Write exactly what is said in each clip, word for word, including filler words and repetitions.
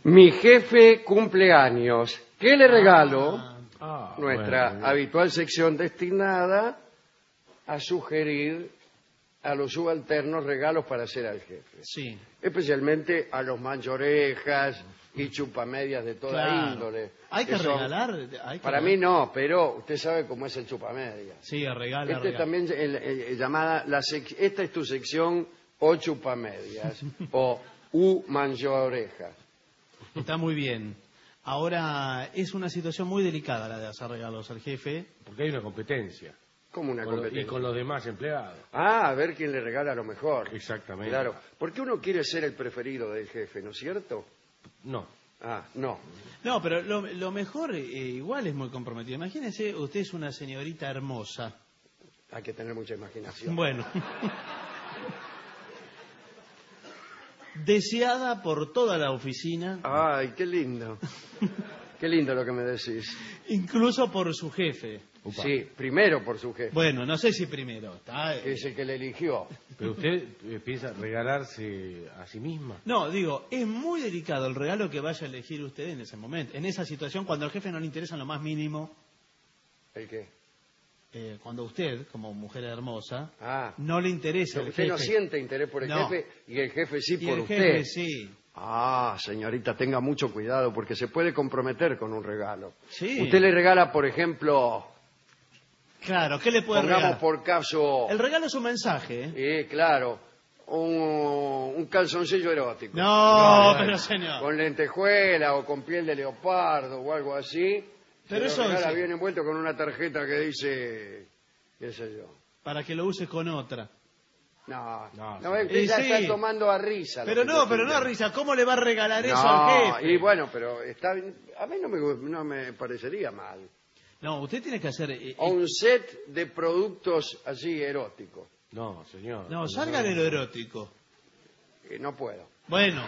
Mi jefe cumpleaños. ¿Qué le regalo? Ah, ah, Nuestra bueno. habitual sección destinada a sugerir a los subalternos regalos para hacer al jefe. Sí. Especialmente a los manchorejas y chupamedias de toda Claro. índole. Hay que son- regalar. Hay que Para regalar. mí no, pero usted sabe cómo es el chupamedias. Sí, regala, Este regala. también el- el- el llamada la sec- esta es tu sección o chupamedias o u manchorejas. Está muy bien. Ahora, es una situación muy delicada la de hacer regalos al jefe. Porque hay una competencia. Como una Con lo- competencia. y con los demás empleados. Ah, a ver quién le regala lo mejor. Exactamente. Claro, porque uno quiere ser el preferido del jefe, ¿no es cierto? No. Ah, no. No, pero lo, lo mejor eh, igual es muy comprometido. Imagínese, usted es una señorita hermosa. Hay que tener mucha imaginación. Bueno. Deseada por toda la oficina, Ay, qué lindo. Qué lindo lo que me decís. incluso por su jefe. Upa. Sí, primero por su jefe, Bueno, no sé si primero. Está, que eh, es el que le eligió. Pero usted eh, piensa regalarse a sí misma. No, digo, es muy delicado el regalo que vaya a elegir usted en ese momento, en esa situación, cuando al jefe no le interesa en lo más mínimo, ¿El qué? eh, cuando usted, como mujer hermosa, Ah, no le interesa pero el usted jefe. no siente interés por el No. jefe y el jefe sí Y por el usted. jefe sí. Ah, señorita, tenga mucho cuidado porque se puede comprometer con un regalo. Sí. Usted le regala, por ejemplo, Claro, ¿qué le puede pongamos regalar? por caso, El regalo es un mensaje, ¿eh? eh, claro, un, un calzoncillo erótico. No, Bueno, pero señor. Con lentejuela o con piel de leopardo o algo así. Pero se lo eso regala sí. bien envuelto con una tarjeta que dice, qué sé yo. Para que lo uses con otra. No, No, no, sí. usted Y ya sí. está tomando a risa. lo Pero que no, yo pero no, quiero. Risa, ¿cómo le va a regalar eso No, al jefe? y bueno, pero está bien. A mí no me, gu- no me parecería mal. No, usted tiene que hacer... eh, O eh, un set de productos así eróticos. No, señor. no, salga de lo erótico. Eh, no puedo. Bueno.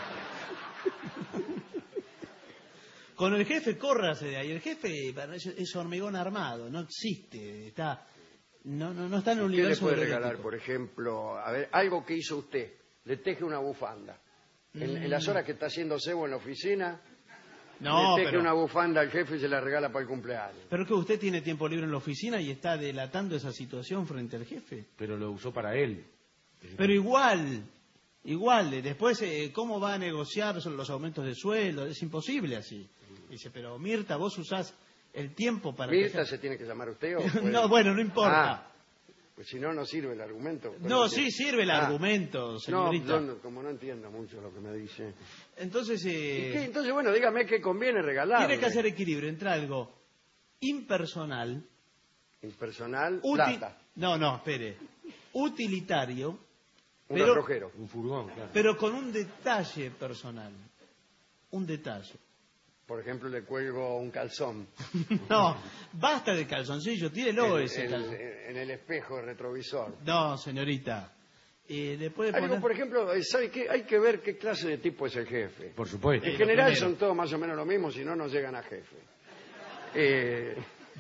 Con el jefe, córrase de ahí. El jefe es, es hormigón armado, no existe. Está, no, no, no está en el ¿Qué le universo puede del regalar, erótico. por ejemplo? A ver, algo que hizo usted. Le teje una bufanda. En, en las horas que está haciendo cebo en la oficina, No, le teje pero, una bufanda al jefe y se la regala para el cumpleaños. pero que usted tiene tiempo libre en la oficina y está delatando esa situación frente al jefe. Pero lo usó para él. Pero igual, igual, eh, después, eh, ¿cómo va a negociar sobre los aumentos de sueldo? Es imposible así. Dice, pero Mirta, vos usás el tiempo para... ¿Mirta que- se tiene que llamar usted o puede- No, bueno, no importa. Ah, pues si no, no sirve el argumento. No, Pero sí sirve el Ah. argumento, No, señorita. yo no- como no entiendo mucho lo que me dice. Entonces, ¿Y eh, qué? Entonces, bueno, dígame qué conviene regalar. tiene que hacer equilibrio entre algo impersonal, Impersonal, útil... plata, No, no, espere. Utilitario, un pero- relojero. Un furgón, claro. pero con un detalle personal. Un detalle. Por ejemplo, le cuelgo un calzón No, basta de calzoncillo, tírelo en, ese en- calzón. en el espejo retrovisor. No, señorita. Eh, le puede Algo, poner... por ejemplo, eh, ¿sabe qué? Hay que ver qué clase de tipo es el jefe. Por supuesto. En lo general primero. son todos más o menos lo mismo, si no, no llegan a jefe. Eh,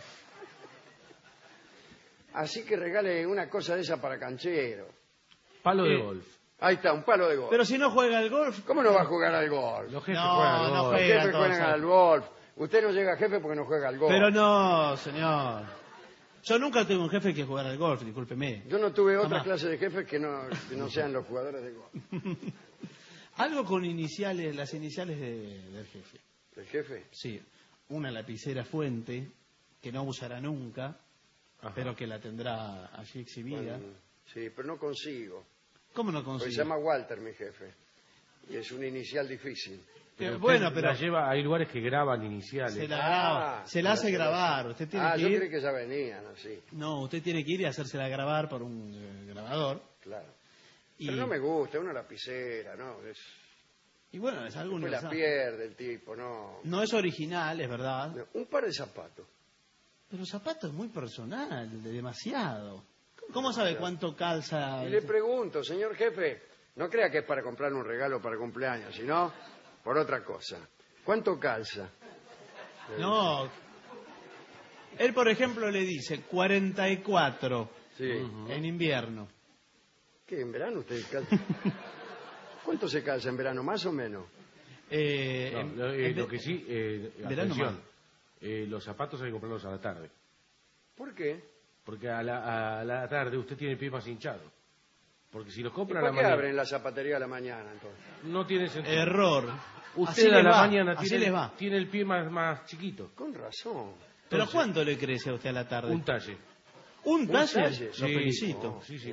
así que regale una cosa de esa para canchero. Palo de Eh, golf. Ahí está, un palo de golf. Pero si no juega al golf... ¿Cómo no va a jugar al golf? Los jefes No, juegan al no golf. Los juega. jefes todos juegan saben. al golf. Usted no llega a jefe porque no juega al golf. Pero no, señor. Yo nunca tuve un jefe que jugara al golf, discúlpeme. Yo no tuve otra Jamás. clase de jefes que no, que no sean los jugadores de golf. Algo con iniciales, las iniciales de- del jefe. ¿El jefe? Sí, una lapicera fuente que no usará nunca, Ajá. pero que la tendrá allí exhibida. Bueno, sí, pero no consigo. ¿Cómo no Porque se consigue? llama Walter, mi jefe. Y es un inicial difícil. Pero bueno, usted pero la lleva, hay lugares que graban iniciales. se la Ah, graba, se la hace pero- grabar. Usted tiene Ah, que yo ir. creí que ya venían así, No, usted tiene que ir y hacérsela grabar por un eh, grabador. claro. Y, Pero no me gusta, una lapicera, ¿no? Es, y bueno, es algo después la universal. pierde el tipo, ¿no? No es original, es verdad. No, un par de zapatos. Pero zapato es muy personal, de demasiado. ¿Cómo sabe cuánto calza? Y le pregunto, señor jefe, no crea que es para comprar un regalo para cumpleaños, sino por otra cosa. ¿Cuánto calza? No. Él, por ejemplo, le dice cuarenta y cuatro Sí. en invierno. ¿Qué, en verano usted calza? ¿Cuánto se calza en verano, más o menos? Eh, No, en- lo, eh, en lo ve- que sí, eh, verano atención, mal. eh, los zapatos hay que comprarlos a la tarde. ¿Por qué? Porque a la, a la tarde usted tiene el pie más hinchado. Porque si los ¿Y compra a por la qué mañana, abren la zapatería a la mañana entonces? no tiene sentido. Error. Usted Así a les la va, mañana así tiene, les va. tiene el pie más, más chiquito. Con razón. ¿Pero cuánto le crece a usted a la tarde? Un talle. ¿Un talle? talle? Lo Sí, felicito. no, sí, sí.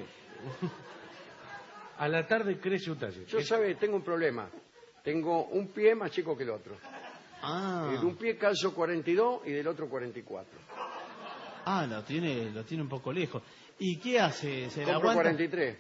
A la tarde crece un talle. Yo, Es- sabe, tengo un problema. Tengo un pie más chico que el otro. Ah, Eh, De un pie calzo cuarenta y dos y del otro cuarenta y cuatro. ah lo, tiene, lo tiene un poco lejos. ¿Y qué hace? ¿Se le Compro aguanta? cuarenta y tres.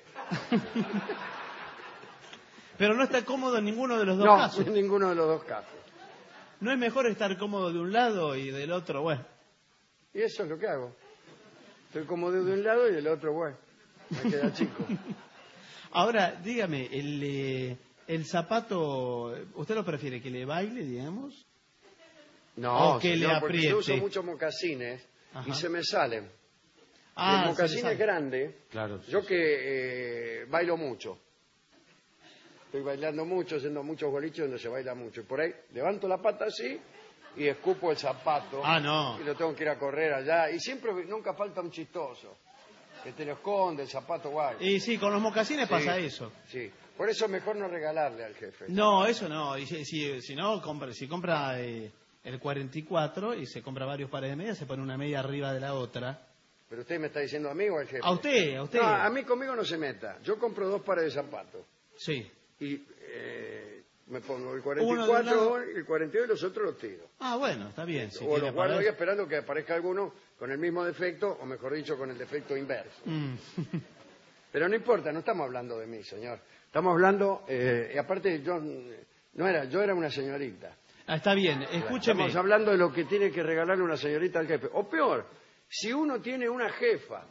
Pero no está cómodo en ninguno de los dos No, casos. en ninguno de los dos casos. ¿No es mejor estar cómodo de un lado y del otro? Bueno, Y eso es lo que hago. Estoy como de un lado y del otro, bueno, me queda chico. ahora dígame, el, eh, el zapato, ¿usted lo prefiere que le baile, digamos? No, O que señor, le porque yo uso apriete. muchos mocasines Ajá. y se me salen. Ah, el se le mocasín sale. es grande. Claro. sí, Yo sí. que eh, bailo mucho. Estoy bailando mucho, haciendo muchos boliches donde se baila mucho. Y por ahí levanto la pata así y escupo el zapato. Ah, no. Y lo tengo que ir a correr allá. Y siempre, nunca falta un chistoso. Que te lo esconde, el zapato guay. Y sí, con los mocasines Sí, pasa eso. Sí. Por eso es mejor no regalarle al jefe. No, eso no. Y si, si, si no, compra, si compra eh, el cuarenta y cuatro y se compra varios pares de medias, se pone una media arriba de la otra. ¿Pero usted me está diciendo a mí o al jefe? A usted, a usted. No, a mí conmigo no se meta. Yo compro dos pares de zapatos. Sí. Y eh, me pongo el Uno cuarenta y de un cuatro, lado. el cuarenta y dos y los otros los tiro. Ah, bueno, está bien. Si o tiene los guardo para ahí eso. esperando que aparezca alguno con el mismo defecto, o mejor dicho, con el defecto inverso. Mm. Pero no importa, no estamos hablando de mí, señor. Estamos hablando, eh, y aparte yo eh, no era, yo era una señorita. Ah, está bien, escúcheme. Estamos hablando de lo que tiene que regalarle una señorita al jefe. O peor, si uno tiene una jefa.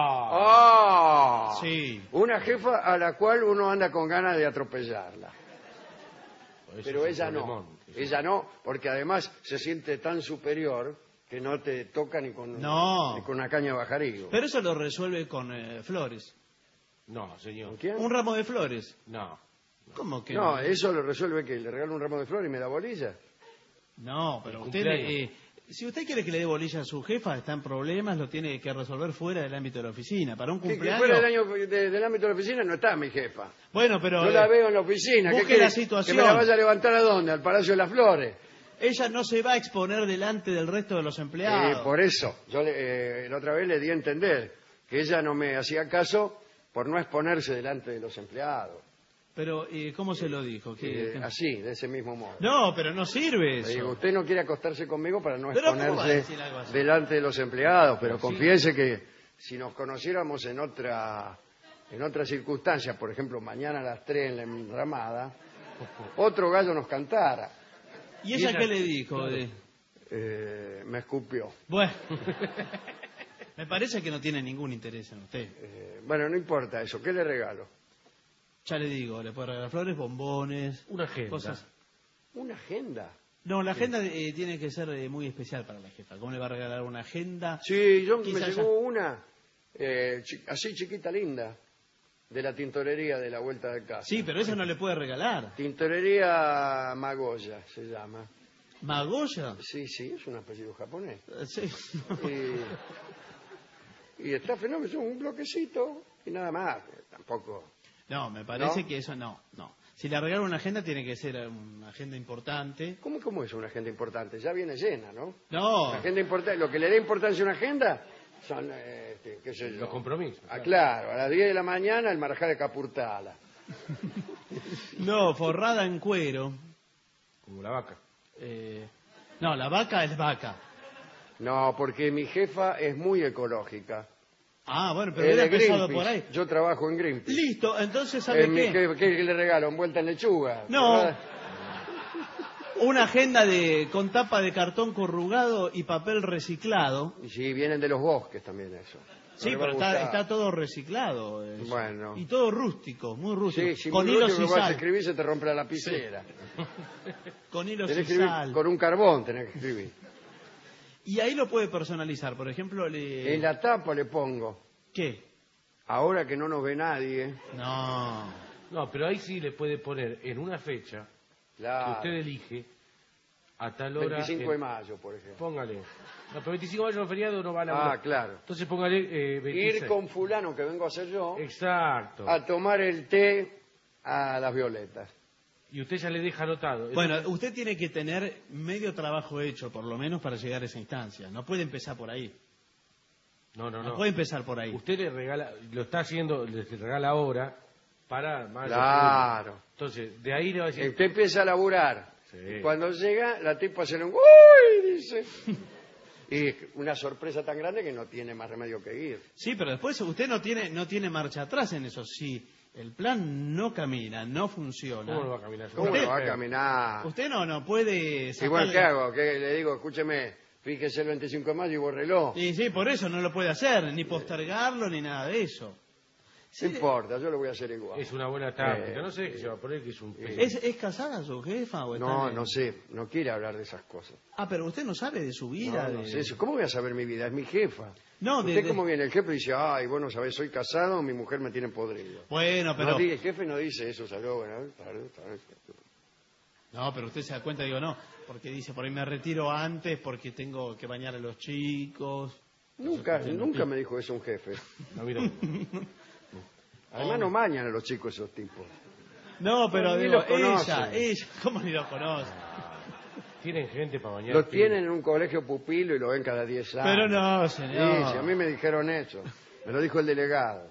Ah, ¡Ah! Sí. Una jefa a la cual uno anda con ganas de atropellarla. eso Pero es un ella no. problemón. Eso- Ella no, porque además se siente tan superior que no te toca ni con, No. ni con una caña de bajarigo. Pero eso lo resuelve con eh, flores. No, señor. ¿Con quién? Un ramo de flores. No. ¿Cómo que No, no? eso lo resuelve que le regalo un ramo de flores y me da bolilla. No, pero El usted, cumpleaños. eh, si usted quiere que le dé bolilla a su jefa, está en problemas, lo tiene que resolver fuera del ámbito de la oficina. Para un Que- que cumpleaños. fuera del, año, de- del ámbito de la oficina no está mi jefa. Bueno, pero Yo la eh, veo en la oficina. ¿Qué busque quiere? la situación. ¿Que me la vaya a levantar a dónde? ¿Al Palacio de las Flores? ella no se va a exponer delante del resto de los Eh, empleados. por eso, yo le- eh, la otra vez le di a entender que ella no me hacía caso por no exponerse delante de los empleados. Pero, eh, ¿cómo se lo dijo? ¿Qué- Eh, qué- así, de ese mismo modo. No, pero no sirve Le digo, eso. usted no quiere acostarse conmigo para no Pero ¿cómo va a exponerse decir algo así? delante de los empleados, pero Sí. confiese que si nos conociéramos en otra en otra circunstancia, por ejemplo, mañana a las tres en la enramada, otro gallo nos cantara. ¿Y ella ella- qué le dijo? claro. De- Eh, me escupió. Bueno, me parece que no tiene ningún interés en usted. Eh, bueno, no importa eso. ¿Qué le regalo? Ya le digo, le puede regalar flores, bombones, Una agenda. cosas. Una agenda. No, la agenda eh, tiene que ser eh, muy especial para la jefa. ¿Cómo le va a regalar una agenda? Sí, yo me Quizás llegó una eh, chi- así chiquita, linda, de la tintorería de la vuelta de casa. Sí, pero esa no le puede regalar. Tintorería Magoya se llama. ¿Magoya? Sí, sí, es un apellido japonés. Eh, Sí. Y, y está fenómeno, es un bloquecito y nada más. Tampoco. No, me parece ¿No? que eso no, no. Si le regala una agenda tiene que ser una agenda importante. ¿Cómo, cómo es una agenda importante? Ya viene llena, ¿no? No, Una agenda importante, lo que le da importancia a una agenda son, eh, este, qué sé yo. Los compromisos. Ah, claro. claro, a las diez de la mañana el marajá de Capurtala. no, forrada en cuero. Como la vaca. Eh, no, la vaca es vaca. No, porque mi jefa es muy ecológica. Ah, bueno, pero Es hubiera de empezado Greenpeace. por ahí. Yo trabajo en Greenpeace. Listo, entonces, ¿sabe Eh, mi qué? jefe- ¿Qué le regalo? ¿Envuelta en lechuga? No. ¿Verdad? Una agenda de con tapa de cartón corrugado y papel reciclado. Y sí, vienen de los bosques también eso. No Sí, le va a pero está, gustar. está todo reciclado. eso. Bueno. Y todo rústico, muy rústico. Sí, si con muy hilos último y que vas a sal. escribir se te rompe la lapicera. Con hilos Tenés y que escribir sal. con un carbón, tenés que escribir. Y ahí lo puede personalizar. Por ejemplo, le... En la tapa le pongo, ¿Qué? ahora que no nos ve nadie, No. No, pero ahí sí le puede poner en una fecha Claro. que usted elige a tal hora... veinticinco de en- mayo, por ejemplo. Póngale. No, pero veinticinco de mayo los feriados no van a... Ah, claro. Entonces póngale eh, veintiséis. Ir con fulano que vengo a hacer yo Exacto. a tomar el té a las violetas. Y usted ya le deja anotado. Bueno, usted tiene que tener medio trabajo hecho, por lo menos, para llegar a esa instancia. No puede empezar por ahí. No, no, No, no. puede empezar por ahí. Usted le regala, lo está haciendo, le regala ahora para mayo. Claro. junio. Entonces, de ahí le va a decir... Usted empieza a laburar. Sí. Y cuando llega, la tipa se le... ¡Uy! Dice. Y es una sorpresa tan grande que no tiene más remedio que ir. Sí, pero después usted no tiene no tiene marcha atrás en eso. Si el plan no camina, no funciona. ¿Cómo no va a caminar? ¿Cómo Usted- no va a caminar? Usted no no puede Igual sacarle- que hago, que le digo, escúcheme, fíjese el veinticinco de mayo y bórrelo. Sí, sí, por eso no lo puede hacer, ni postergarlo, ni nada de eso. No importa, yo lo voy a hacer igual. Es una buena táctica. Eh, No sé qué se va a poner, que es un... ¿Es, ¿Es casada su jefa? O está No, en- no sé, no quiere hablar de esas cosas. Ah, pero usted no sabe de su vida. No, no de- sé eso. ¿Cómo voy a saber mi vida? Es mi jefa. No, de- ¿Usted de- cómo viene? El jefe dice, ay, vos no sabés, soy casado, mi mujer me tiene podrido. Bueno, pero... No, di- el jefe no dice eso, salió, bueno, tarde, tarde. No, pero usted se da cuenta, digo, no, porque dice, por ahí me retiro antes porque tengo que bañar a los chicos. Nunca, Entonces, nunca no- me dijo eso un jefe. No, mira. Además no mañan a los chicos esos tipos. No, pero No, ni digo, los conoce. ella, ella, ¿cómo ni lo conoce? Tienen gente para bañar. Los tienen en un colegio pupilo y lo ven cada diez años. Pero no, Sí, señor. sí, a mí me dijeron eso. Me lo dijo el delegado.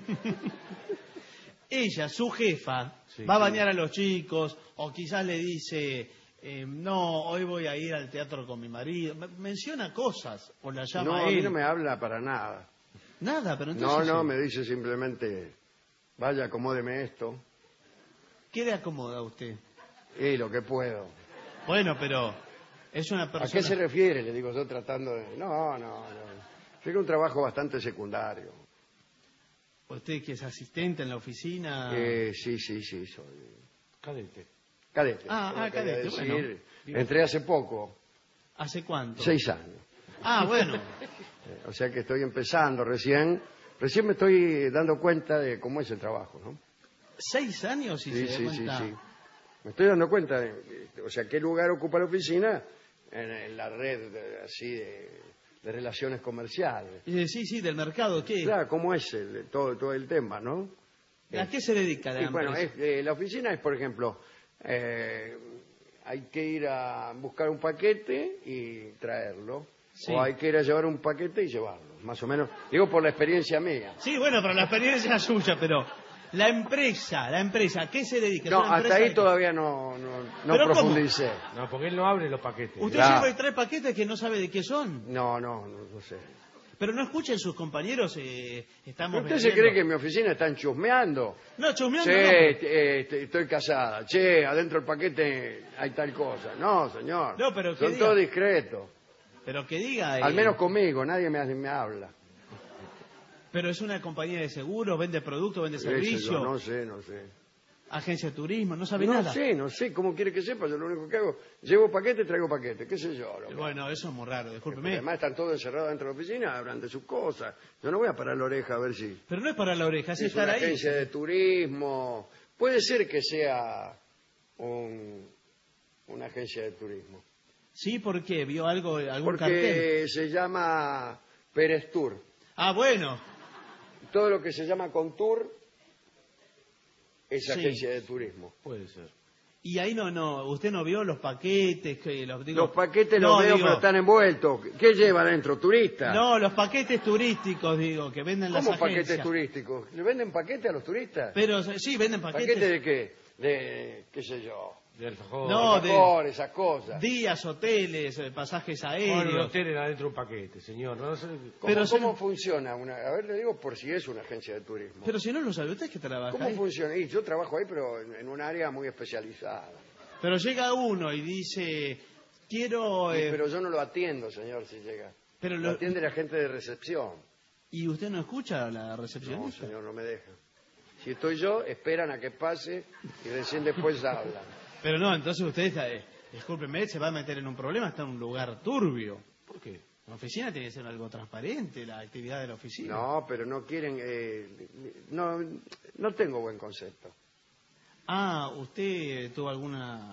Ella, su jefa, Sí, va a sí. bañar a los chicos, o quizás le dice, eh, no, hoy voy a ir al teatro con mi marido. Me- Menciona cosas, o la llama No, a a mí él. no me habla para nada. Nada, pero No, entonces... no, eh, me dice simplemente, vaya, acomódeme esto. ¿Qué le acomoda a usted? Y lo que puedo. Bueno, pero es una ¿A persona... qué se refiere? Le digo yo tratando de... No, no, no. Tiene un trabajo bastante secundario. Usted que es asistente en la oficina... Eh, sí, sí, sí, soy Cadete. cadete. Ah, Yo ah, quería cadete, decir, bueno. Entré hace poco, ¿Hace cuánto? seis años. Ah, bueno. Eh, O sea que estoy empezando recién. Recién me estoy dando cuenta de cómo es el trabajo, ¿no? ¿Seis años y Sí, se sí, da sí, cuenta? sí. Me estoy dando cuenta de, de- o sea, qué lugar ocupa la oficina en, en la red de- así de, de relaciones comerciales. Eh, sí, sí, del mercado. ¿Qué? Claro, cómo es el, todo, todo el tema, ¿no? ¿A qué se dedica la Y bueno, empresa? es- eh, la oficina es, por ejemplo, eh, hay que ir a buscar un paquete y traerlo. Sí. O hay que ir a llevar un paquete y llevarlo, más o menos. Digo por la experiencia mía. Sí, bueno, pero la experiencia es suya, pero la empresa, la empresa, ¿a qué se dedica? No, ¿Es una hasta empresa ahí de- todavía no, no, no ¿Pero cómo? profundicé. No, porque él no abre los paquetes. Usted Claro. lleva y trae paquetes que no sabe de qué son. No, no, no, no sé. Pero no escuchen sus compañeros, eh, estamos ¿Usted se vendiendo. cree que en mi oficina están chusmeando? No, chusmeando Che, no. eh, est- estoy casada. Che, adentro del paquete hay tal cosa. No, señor. No, pero que Son diga. todos discretos. Pero que diga... eh, Al menos conmigo, nadie me, me habla. Pero es una compañía de seguros, vende productos, vende Eso servicios, yo no sé, no sé. agencia de turismo, no sabe No nada. sé, no sé, ¿cómo quiere que sepa? Yo lo único que hago, llevo paquete, traigo paquete, qué sé yo. lo que- Bueno, eso es muy raro, Porque discúlpeme. además están todos encerrados dentro de la oficina, hablan de sus cosas. Yo no voy a parar la oreja a ver si Pero no es para la oreja, es, es estar una ahí. agencia de turismo. Puede ser que sea un- una agencia de turismo. Sí, ¿por qué? ¿Vio algo, algún Porque cartel? se llama Pérez Tour. Ah, bueno. Todo lo que se llama Contour es Sí. agencia de turismo. Puede ser. Y ahí no, no, usted no vio los paquetes, que los digo... Los paquetes No, los veo, digo, pero están envueltos. ¿Qué lleva adentro? ¿Turista? No, los paquetes turísticos, digo, que venden las ¿Cómo agencias. paquetes turísticos? ¿Le venden paquetes a los turistas? Pero sí, venden paquetes. ¿Paquetes de qué? De, qué sé yo, De alfajor. No, de- alfajor, esas cosas. Días, hoteles, eh, pasajes Bueno, aéreos. no tienen adentro un paquete, señor. No sé- ¿Cómo, pero cómo se- funciona? Una, a ver, le digo por si es una agencia de turismo. Pero si no lo sabe, usted es que trabaja ¿Cómo ahí. funciona? Y yo trabajo ahí, pero en, en un área muy especializada. Pero llega uno y dice, quiero... Sí, eh, pero yo no lo atiendo, señor, si llega. pero Lo lo- atiende la gente de recepción. ¿Y usted no escucha a la No, recepcionista? señor, no me deja. Si estoy yo, esperan a que pase y recién después hablan. Pero no, entonces usted está... eh, discúlpeme, se va a meter en un problema, está en un lugar turbio. ¿Por qué? La oficina tiene que ser algo transparente, la actividad de la oficina. No, pero no quieren... eh, no, no tengo buen concepto. Ah, ¿usted tuvo alguna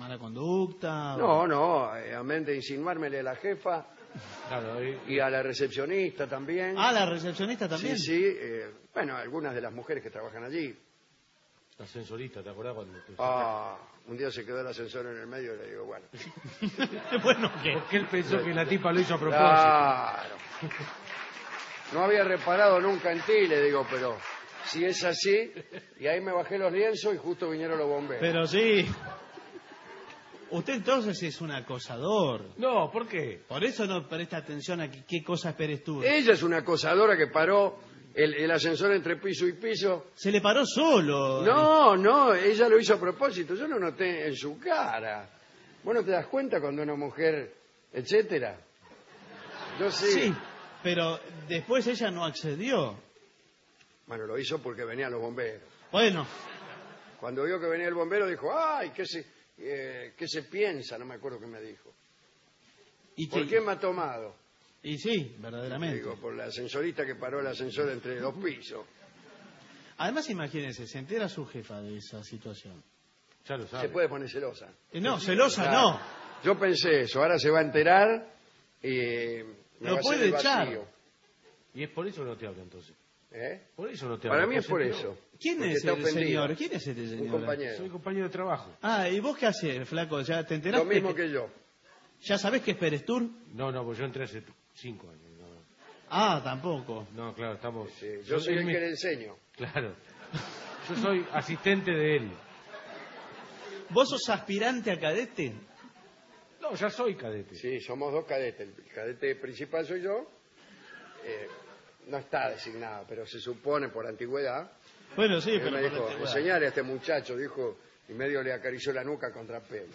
¿Mala conducta? No, no, eh, amén de insinuármele a la jefa Claro, y- y a la recepcionista también. Ah, la recepcionista también. Sí, sí, eh, bueno, algunas de las mujeres que trabajan allí. la ascensorista, ¿te acordás cuando te Ah, un día se quedó el ascensor en el medio y le digo, bueno. Bueno, ¿qué? Porque él pensó que la tipa lo hizo a propósito. Claro. No había reparado nunca en ti, le digo, pero si es así, y ahí me bajé los lienzos y justo vinieron los bomberos. Pero sí. Usted entonces es un acosador. No, ¿por qué? Por eso no presta atención a qué, qué cosas Pérez tuvo. Ella es una acosadora que paró el, el ascensor entre piso y piso. Se le paró solo. No, no, ella lo hizo a propósito, yo lo noté en su cara. ¿Vos no te das cuenta cuando una mujer, etcétera? Yo sí. Sí, pero después ella no accedió. Bueno, lo hizo porque venían los bomberos. Bueno, Cuando vio que venía el bombero dijo, ay, ¿qué se, eh, ¿qué se piensa? No me acuerdo qué me dijo. y, ¿Por que- qué me ha tomado? y sí, verdaderamente. Digo, por la ascensorista que paró el ascensor entre dos pisos. Además, imagínense, se entera su jefa de esa situación. Ya lo Se sabes. puede poner celosa. Eh, no, celosa Claro. no. Yo pensé eso, ahora se va a enterar y me Lo va a hacer puede el echar. vacío. Y es por eso que no te habla entonces. ¿Eh? Por eso no te Para habla. mí es por porque eso. ¿Quién porque es está el ofendida. señor? ¿Quién es este Un señor? compañero. Soy compañero de trabajo. Ah, ¿y vos qué haces, flaco? ¿Ya te enteraste? Lo mismo que yo. ¿Ya sabés que es Pérez Tour? No, no, pues yo entré hace cinco años. Ah, tampoco. No, no claro, estamos... Sí, yo soy él el me- que le enseño. Claro. Yo soy asistente de él. ¿Vos sos aspirante a cadete? No, ya soy cadete. Sí, somos dos cadetes. El cadete principal soy yo. Eh, no está designado, pero se supone por antigüedad. Bueno, sí, Él pero... me por dijo, antigüedad. enseñale a este muchacho, dijo, y medio le acarició la nuca contra pelo.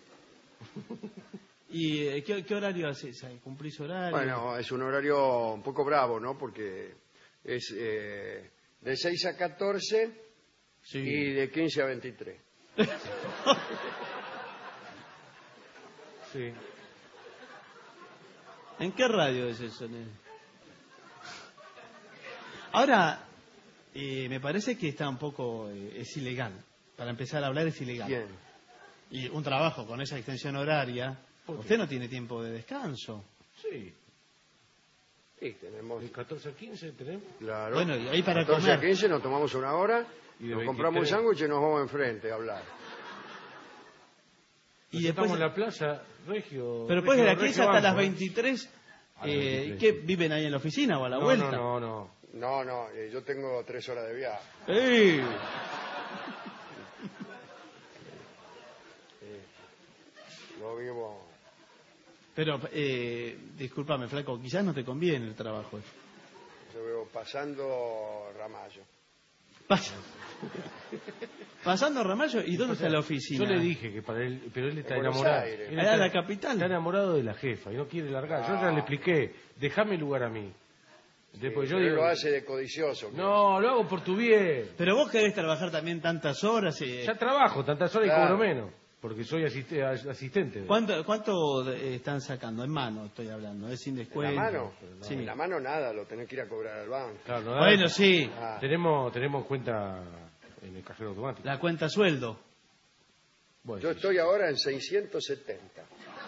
¿Y eh, qué, qué horario haces? ahí? ¿Cumplís horario? Bueno, es un horario un poco bravo, ¿no? Porque es eh, de seis a catorce Sí. y de quince a veintitrés. Sí. ¿En qué radio es eso? nene? Ahora, eh, me parece que está un poco... eh, es ilegal. Para empezar a hablar es ilegal. Bien. Y un trabajo con esa extensión horaria, ¿Por qué? usted no tiene tiempo de descanso. Sí. Sí, tenemos... De catorce a quince tenemos. Claro. Bueno, y ahí para catorce a comer. quince nos tomamos una hora, Y de nos compramos un veintitrés. sándwich y nos vamos enfrente a hablar. Y Nos después... estamos en la plaza, Regio. Pero después de Regio- la quince Regio hasta las Banco, ¿eh? veintitrés, A las eh, veintitrés. ¿qué? ¿Viven ahí en la oficina o a la No, vuelta? no, no, no. No, no, eh, yo tengo tres horas de viaje. ¡Ey! Yo vivo... Pero, eh, discúlpame, flaco, quizás no te conviene el trabajo. Yo vivo pasando Ramallo. Pas- Pasando Ramallo, ¿y dónde O sea, está la oficina? Yo le dije que para él, pero él está En Buenos enamorado. Aires. Él Allá está, en la capital. Está enamorado de la jefa y no quiere largar. Yo ya Ah. le expliqué, déjame lugar a mí. Después Sí, yo pero él digo, lo hace de codicioso. no, lo hago por tu bien. Pero vos querés trabajar también tantas horas. eh, Ya trabajo tantas horas Claro. y cobro menos, porque soy asiste- asistente. ¿Cuánto, cuánto eh, están sacando? En mano estoy hablando, es sin ¿En descuento. la mano? Sí. En la mano nada, lo tenés que ir a cobrar al banco. Claro, ¿no? Bueno, sí, Ah, Tenemos, tenemos cuenta en el cajero automático. la cuenta sueldo. Bueno, yo sí, estoy ahora en seiscientos setenta.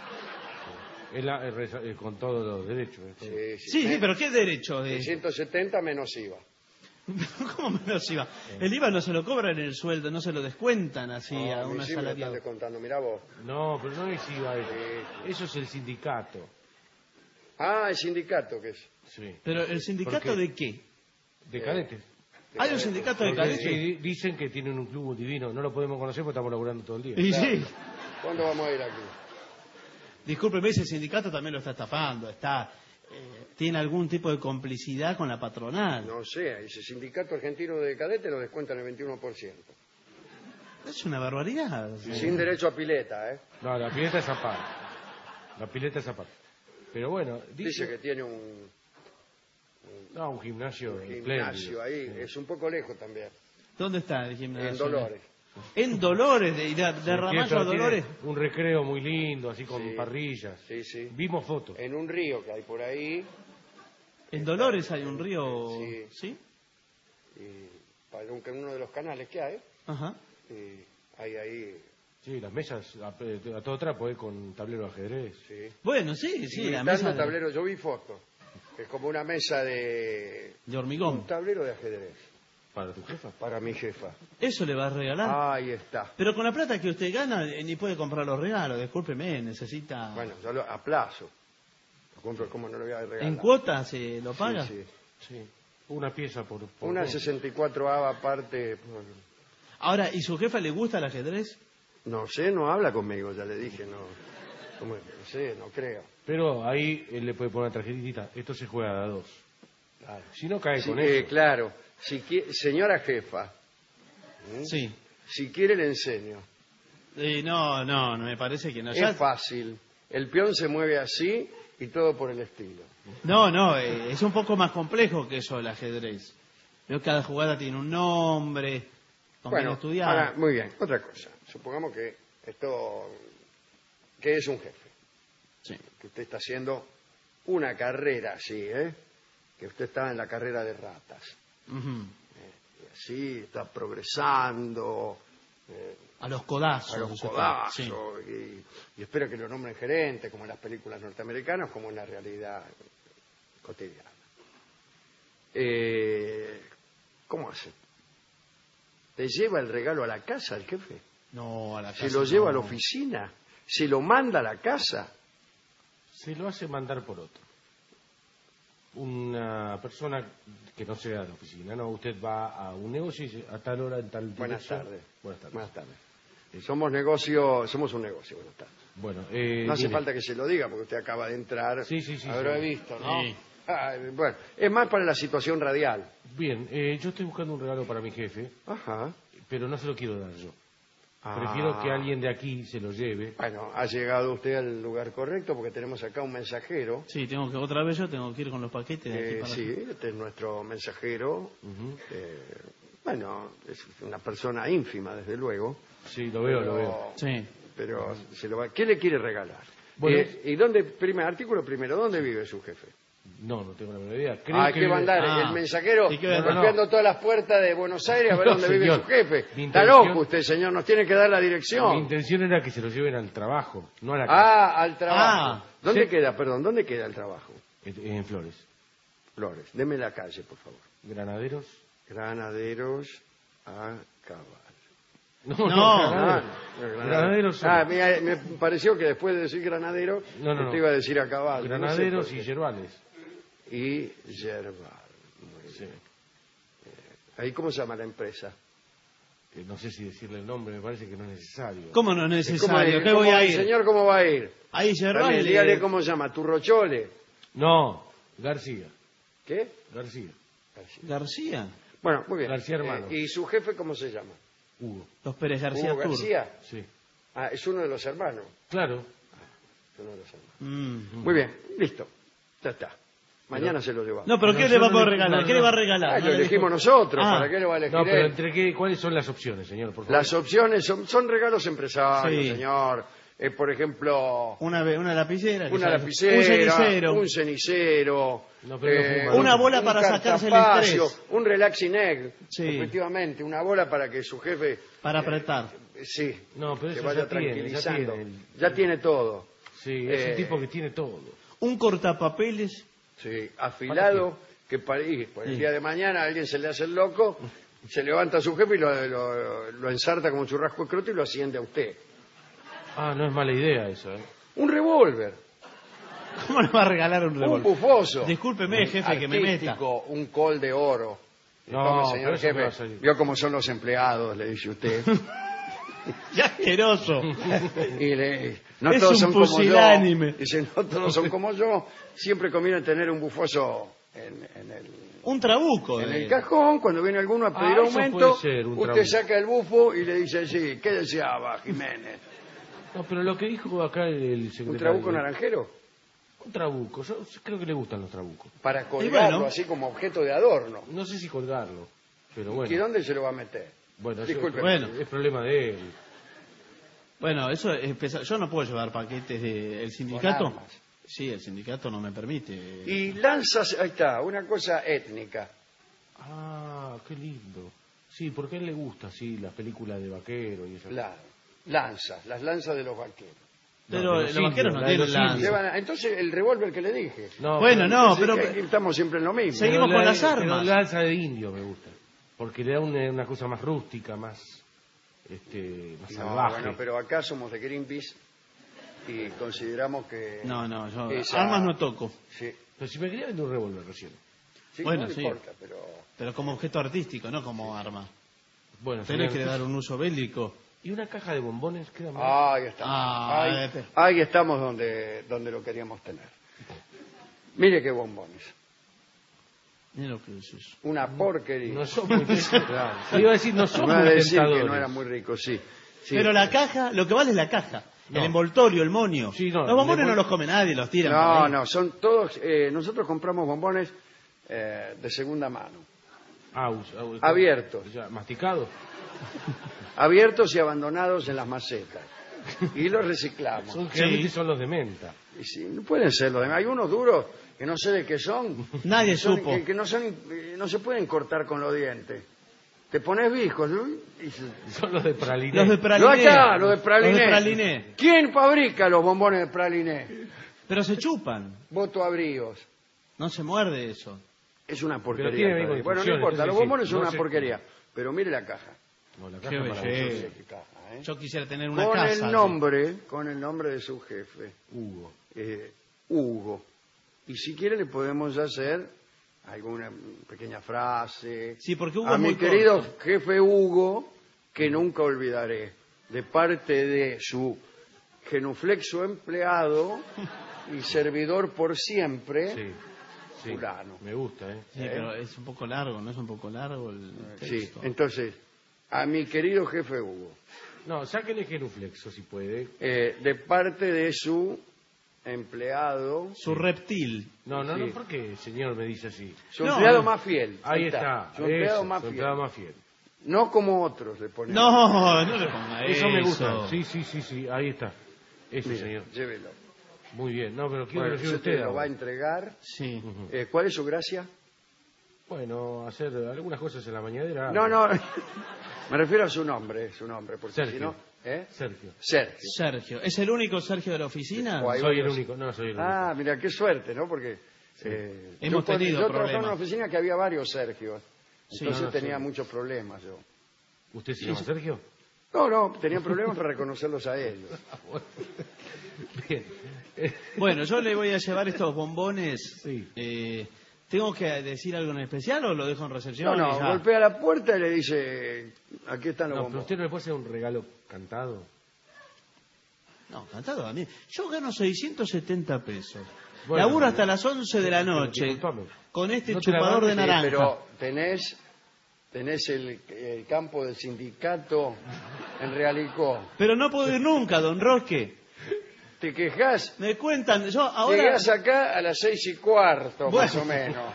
es la- es reza- es con todos los derechos. es todo. Sí, sí, Sí, sí, Me- pero ¿qué derecho? De... seiscientos setenta menos I V A. ¿Cómo menos I V A? El I V A no se lo cobran en el sueldo, no se lo descuentan así No, a a mí un sí me lo están asalariado. descontando, mirá vos. No, pero no es I V A eso. Sí. Eso es el sindicato. Ah, el sindicato que es. Sí. Pero ¿el sindicato ¿Por qué? de qué? De cadetes. ¿Hay un sindicato de Porque, cadetes? sí, di- dicen que tienen un club divino. No lo podemos conocer porque estamos laburando todo el día. Y Claro. sí, ¿Cuándo vamos a ir aquí? discúlpeme, ese sindicato también lo está estafando, está, eh, tiene algún tipo de complicidad con la patronal. No sé, ese sindicato argentino de cadetes lo descuentan el veintiuno por ciento. Es una barbaridad. Sin derecho a pileta, ¿eh? No, la pileta es aparte. La pileta es aparte. Pero bueno, Dice dice, que tiene un no, un gimnasio, gimnasio espléndido. ahí. Sí. Es un poco lejos también. ¿Dónde está el gimnasio? En Dolores. En Dolores, de, de, de Sí, Ramallo a tiene- Dolores. tiene un recreo muy lindo, así con Sí. parrillas. Sí, sí. Vimos fotos. En un río que hay por ahí. En Dolores hay un río, Sí. ¿sí? Y para un- uno de los canales que hay, Ajá. y hay ahí Sí, las mesas a, a todo trapo, ¿eh? Con tablero de ajedrez. Sí. Bueno, sí, sí, la Imitando mesa de, tablero, yo vi fotos. Es como una mesa de... de Un hormigón. tablero de ajedrez. ¿Para tu jefa? Para mi jefa. Eso le va a regalar. Ahí está. Pero con la plata que usted gana, eh, ni puede comprar los regalos, discúlpeme, necesita... Bueno, yo lo, a plazo. Lo compro, ¿cómo no lo voy a regalar? ¿En cuotas se lo paga? Sí, sí. Sí. Una pieza por... por Una dos. sesenta y cuatro A aparte. Ahora, ¿y su jefa le gusta el ajedrez? No sé, no habla conmigo, ya le dije, no. ¿Cómo? No sé, no creo. Pero ahí él le puede poner una tarjetita. Esto se juega a dos. Claro. Si no cae Sí, con eh, eso. claro. Si qui- señora jefa, ¿m? Sí. si quiere le enseño. Eh, no, no, no me parece que no. Es Ya- fácil. El peón se mueve así y todo por el estilo. No, no, eh, es un poco más complejo que eso el ajedrez. Veo que cada jugada tiene un nombre, conviene Bueno, estudiar. ahora, muy bien. Otra cosa. Supongamos que esto, que es un jefe, Sí. que usted está haciendo una carrera así, ¿eh? Que usted está en la carrera de ratas. Ujú. Y así está progresando eh, A los codazos. a los usted codazos está- sí. y, y espera que lo nombren gerente, como en las películas norteamericanas, como en la realidad cotidiana. Eh, ¿Cómo hace? ¿Te lleva el regalo a la casa el jefe? No, a la ¿Se casa lo lleva a la no. oficina? ¿Se lo manda a la casa? Se lo hace mandar por otro. Una persona que no sea de la oficina, ¿no? Usted va a un negocio y dice, a tal hora, en tal Buenas dirección. tardes. Buenas tardes. Buenas tardes. Somos negocio, somos un negocio, buenas tardes. Bueno, eh, No hace mire, falta que se lo diga porque usted acaba de entrar. Sí, sí, sí, Habrá sí. visto, ¿no? Sí. Ah, bueno, es más para la situación radial. Bien, eh, yo estoy buscando un regalo para mi jefe, Ajá. pero no se lo quiero dar yo. Ah. Prefiero que alguien de aquí se lo lleve. Bueno, ha llegado usted al lugar correcto porque tenemos acá un mensajero. Sí, tengo que, otra vez yo tengo que ir con los paquetes de aquí Eh, para sí, este es nuestro mensajero. Ujú. Eh, bueno, es una persona ínfima, desde luego. Sí, lo veo, lo veo. Sí. Pero se lo va... ¿Qué le quiere regalar? Bueno, Eh, ¿Y dónde, primer artículo primero, dónde vive su jefe? No, no tengo la menor idea. Creo Ah, hay que que vive- mandar Ah. el mensajero Hay que ver- golpeando no, no. todas las puertas de Buenos Aires a ver No, dónde vive señor. su jefe. Mi Está intención- loco usted, señor, nos tiene que dar la Mi dirección. intención era que se lo lleven al trabajo, no a la casa. Ah, al trabajo. Ah, ¿Dónde sí. queda, perdón, dónde queda el trabajo? En, en Flores. Flores, deme la calle, por favor. Granaderos. Granaderos a caballo. No, No. Granaderos. Ah, Granaderos. Ah, me, me pareció que después de decir granadero, No, no, usted no. iba a decir a caballo. no sé Granaderos por y qué. yerbales. Y yerbal. Muy Sí. bien. ¿Ahí cómo se llama la empresa? Que no sé si decirle el nombre, me parece que no es necesario. ¿Cómo no es ¿Cómo necesario? es? ¿Qué ¿Cómo voy a es, ir? Señor, ¿cómo va a ir? Ahí Gervais También, le- dígale cómo se llama, Turrochole. No, García. ¿Qué? García. García. Bueno, muy bien. García, hermano. Eh, ¿Y su jefe cómo se llama? Hugo. Los Pérez García Hugo Tour. García. Sí. Ah, es uno de los hermanos. Claro. Es uno de los hermanos. Mm. Muy bien, listo. Ya está. Mañana se lo llevamos. No, pero No, ¿qué yo le va a no poder le- regalar? no, ¿Qué no. le va a regalar? Ah, No lo le elegimos dijo- nosotros. Ah. ¿Para qué lo va a elegir No, pero él? entre qué, ¿cuáles son las opciones, señor? Por favor. Las opciones son, son regalos empresarios, Sí. señor. Eh, por ejemplo, Una, ve- una lapicera. que una sabe- lapicera, Un cenicero. un cenicero, No, pero no eh, fuma, ¿no? Una bola un para sacarse el cartapacio, estrés. un relaxing egg, Sí. efectivamente, una bola para que su jefe, Para apretar. eh, sí, No, pero se eso vaya ya tiene, ya tranquilizando. tiene el- Ya tiene todo. Sí, es Eh, un tipo que tiene todo. Un cortapapeles. Sí, afilado, que para y por el Sí. día de mañana a alguien se le hace el loco, se levanta a su jefe y lo, lo- lo ensarta como un churrasco de croto y lo asciende a usted. Ah, no es mala idea eso, ¿eh? Un revólver, ¿Cómo le va a regalar un un revólver? bufoso. Discúlpeme, jefe, que me meta. Artístico, un col de oro. Y No, tome, pero señor eso me va jefe, a salir. vio cómo son los empleados, le dice usted. ¡Qué asqueroso! Y le, no Es todos un son como yo. pusilánime. Dice, no todos son como yo. Siempre conviene tener un bufoso en, en el, Un trabuco. en de- el cajón. Cuando viene alguno a pedir Ah, eso aumento, puede ser, un usted trabuco. saca el bufo y le dice, sí, ¿qué deseaba, Jiménez? No, pero lo que dijo acá el secretario... ¿Un trabuco naranjero? Un trabuco. Yo creo que le gustan los trabucos. Para colgarlo, bueno. así como objeto de adorno. No sé si colgarlo, pero ¿Y bueno. dónde se lo va a meter? Bueno, eso Disculpe. Bueno. es problema de él. Bueno, eso es pesado. Yo no puedo llevar paquetes del sindicato. Con armas. Sí, el sindicato no me permite. Y lanzas, ahí está, una cosa étnica. Ah, qué lindo. Sí, porque a él le gusta, sí, las películas de vaquero y eso. Claro. lanzas, las lanzas de los vaqueros. Pero de los los vaqueros no indios, la de tienen los lanza. indios. Llevan a- entonces el revólver que le dije. No, Bueno, no, Así pero... que aquí estamos siempre en lo mismo. Seguimos pero con la- las armas. Pero la lanza de indio me gusta. Porque le da una, una cosa más rústica, más, este, más No, salvaje. bueno, pero acá somos de Greenpeace y consideramos que... No, no, yo esa- armas no toco. Sí, Pero si me quería vender un revólver recién. sí, Bueno, no me sí. importa, pero... Pero como objeto artístico, no como arma. Bueno, Usted le señor, quiere dar un uso bélico. ¿y una caja de bombones queda mal? Ahí estamos. Ah, ahí, este. ahí estamos donde, donde lo queríamos tener. Mire qué bombones. Mira lo que es eso. Una porquería. No son muy claro. Te iba a decir, no son Me va a muy decir que tentadores. no era muy rico, sí. Sí. Pero la caja, lo que vale es la caja. No. El envoltorio, el moño. Sí, no, los bombones le- no los come nadie, los tiran. por No, ahí. no, son todos... eh, nosotros compramos bombones eh, de segunda mano. Aus, aus, Abiertos. Ya, masticados. Abiertos y abandonados en las macetas. Y los reciclamos. Son, generalmente son los de menta. Y sí, no pueden ser los demás. Hay unos duros que no sé de qué son. Nadie Son- supo. Que, que no, son, eh, no se pueden cortar con los dientes. Te pones viscos. ¿no? Y se- Son los de praliné. Los de Lo praliné. acá, los de praliné. Los de praliné. ¿Quién fabrica los bombones de praliné? Pero se chupan. Voto Abríos. No se muerde eso. Es una Pero porquería. tiene el mismo praliné. Bueno, no infusiones, importa, los entonces, bombones sí, son no una sé- porquería. Pero mire la caja. No, la Qué caja para belleza. vosotros. Mire qué caja, ¿eh? Yo quisiera tener una Con casa. el así. nombre, con el nombre de su jefe, Hugo. eh, Hugo. Y si quiere le podemos hacer alguna pequeña frase. Sí, porque Hugo a es mi muy querido corto. jefe Hugo, que nunca olvidaré, de parte de su genuflexo empleado y servidor por siempre, Sí. Sí. fulano. Me gusta, ¿eh? Sí, pero es un poco largo, ¿no es un poco largo el Sí, texto? entonces, a mi querido jefe Hugo, No, sáquenle genuflexo si puede. eh, de parte de su empleado, Su reptil. No, no, Sí. no, ¿por qué, señor, me dice así? su No, empleado no. más fiel. Ahí está. Su empleado eso, más su fiel. empleado más fiel. No como otros le ponemos. No, no le ponga eso. Eso me gusta. Sí, sí, sí, sí, ahí está. Eso, Mire, señor. llévelo. Muy bien. No, pero quiero Bueno, que lo lleve usted usted lo va a ahora. entregar. Sí. Ujú. Eh, ¿Cuál es su gracia? Bueno, hacer algunas cosas en la mañanera. No, no. Me refiero a su nombre, su nombre, porque Sergio. si no, ¿eh? Sergio. Sergio. Sergio. ¿Es el único Sergio de la oficina? O hay Soy el otros. único. No, soy el único. Ah, mira, qué suerte, ¿no? Porque eh, Hemos yo, cuando- tenido yo trabajaba en problemas. una oficina que había varios Sergios. Sí. Entonces No, no, tenía sí. muchos problemas yo. ¿Usted se llama Sergio? No, no, tenía problemas para reconocerlos a ellos. Bien. Eh, Bueno, yo le voy a llevar estos bombones. Sí. Eh, ¿Tengo que decir algo en especial o lo dejo en recepción? No, y no, ya? golpea la puerta y le dice, aquí están los No, pero bombones. usted no le puede hacer un regalo cantado. No, cantado a mí. Yo gano seiscientos setenta pesos. Bueno, Laburo hasta las once de la pero noche disculpame. con este No te la chupador de banques, Sí, naranja. pero tenés, tenés el, el campo del sindicato en Realicó. Pero no puedo ir nunca, don Roque. Te quejás, Me cuentan, yo ahora... llegás acá a las seis y cuarto, más Bueno. o menos.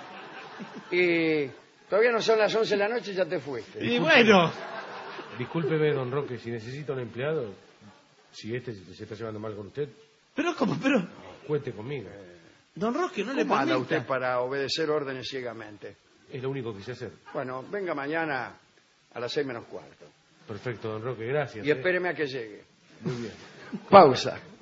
Y todavía no son las once de la noche y ya te fuiste. Y bueno, Discúlpeme, don Roque, si necesita un empleado, si este se está llevando mal con usted, pero como, pero... cuente conmigo. Don Roque, no le ¿Cómo anda permita. usted para obedecer órdenes ciegamente? Es lo único que sé hacer. Bueno, venga mañana a las seis menos cuarto. Perfecto, don Roque, gracias. Y eh. espéreme a que llegue. Muy bien. Pausa.